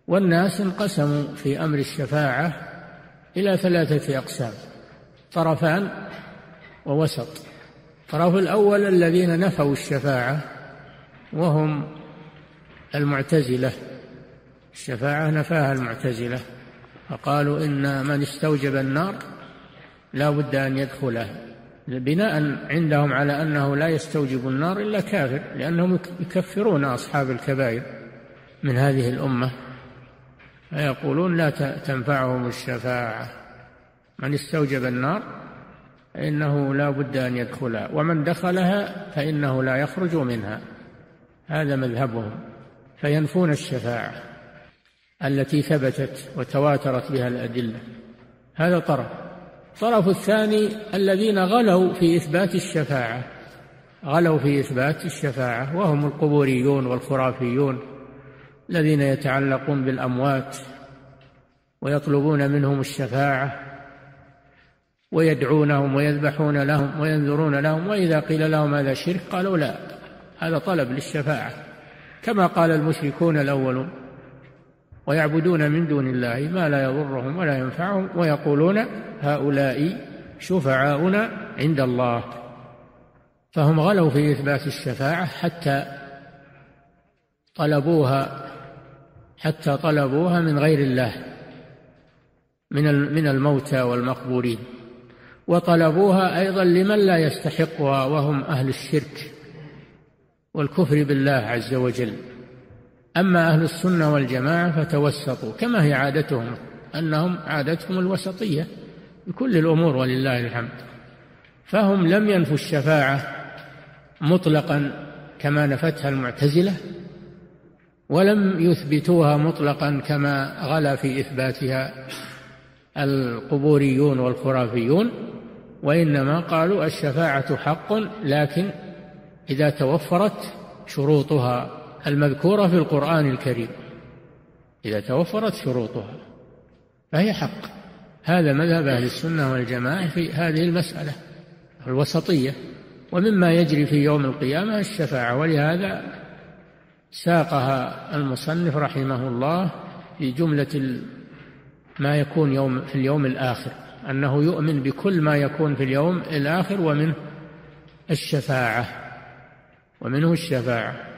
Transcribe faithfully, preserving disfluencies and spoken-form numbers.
والناس انقسموا في أمر الشفاعة إلى ثلاثة أقسام: طرفان ووسط. الطرف الأول الذين نفوا الشفاعة وهم المعتزلة، الشفاعة نفاها المعتزلة، فقالوا إن من استوجب النار لا بد أن يدخلها، بناء عندهم على أنه لا يستوجب النار إلا كافر، لأنهم يكفرون أصحاب الكبائر من هذه الأمة، فيقولون لا تنفعهم الشفاعة، من استوجب النار فإنه لا بد أن يدخلها، ومن دخلها فإنه لا يخرج منها. هذا مذهبهم، فينفون الشفاعة التي ثبتت وتواترت بها الأدلة. هذا طرف. الطرف الثاني الذين غلوا في إثبات الشفاعة، غلوا في إثبات الشفاعة، وهم القبوريون والخرافيون الذين يتعلقون بالأموات ويطلبون منهم الشفاعة ويدعونهم ويذبحون لهم وينذرون لهم، وإذا قيل لهم هذا شرك قالوا لا، هذا طلب للشفاعة، كما قال المشركون الأولون، ويعبدون من دون الله ما لا يضرهم ولا ينفعهم ويقولون هؤلاء شفعاؤنا عند الله. فهم غلوا في إثبات الشفاعة حتى طلبوها حتى طلبوها من غير الله، من من الموتى والمقبورين، وطلبوها أيضا لمن لا يستحقها وهم أهل الشرك والكفر بالله عز وجل. أما أهل السنة والجماعة فتوسطوا، كما هي عادتهم، أنهم عادتهم الوسطية بكل الأمور ولله الحمد، فهم لم ينفوا الشفاعة مطلقا كما نفتها المعتزلة، ولم يثبتوها مطلقا كما غلا في إثباتها القبوريون والخرافيون، وإنما قالوا الشفاعة حق، لكن إذا توفرت شروطها المذكورة في القرآن الكريم، إذا توفرت شروطها فهي حق. هذا مذهب أهل السنة والجماعة في هذه المسألة الوسطية. ومما يجري في يوم القيامة الشفاعة، ولهذا ساقها المصنف رحمه الله في جملة ما يكون يوم في اليوم الآخر، أنه يؤمن بكل ما يكون في اليوم الآخر ومنه الشفاعة ومنه الشفاعة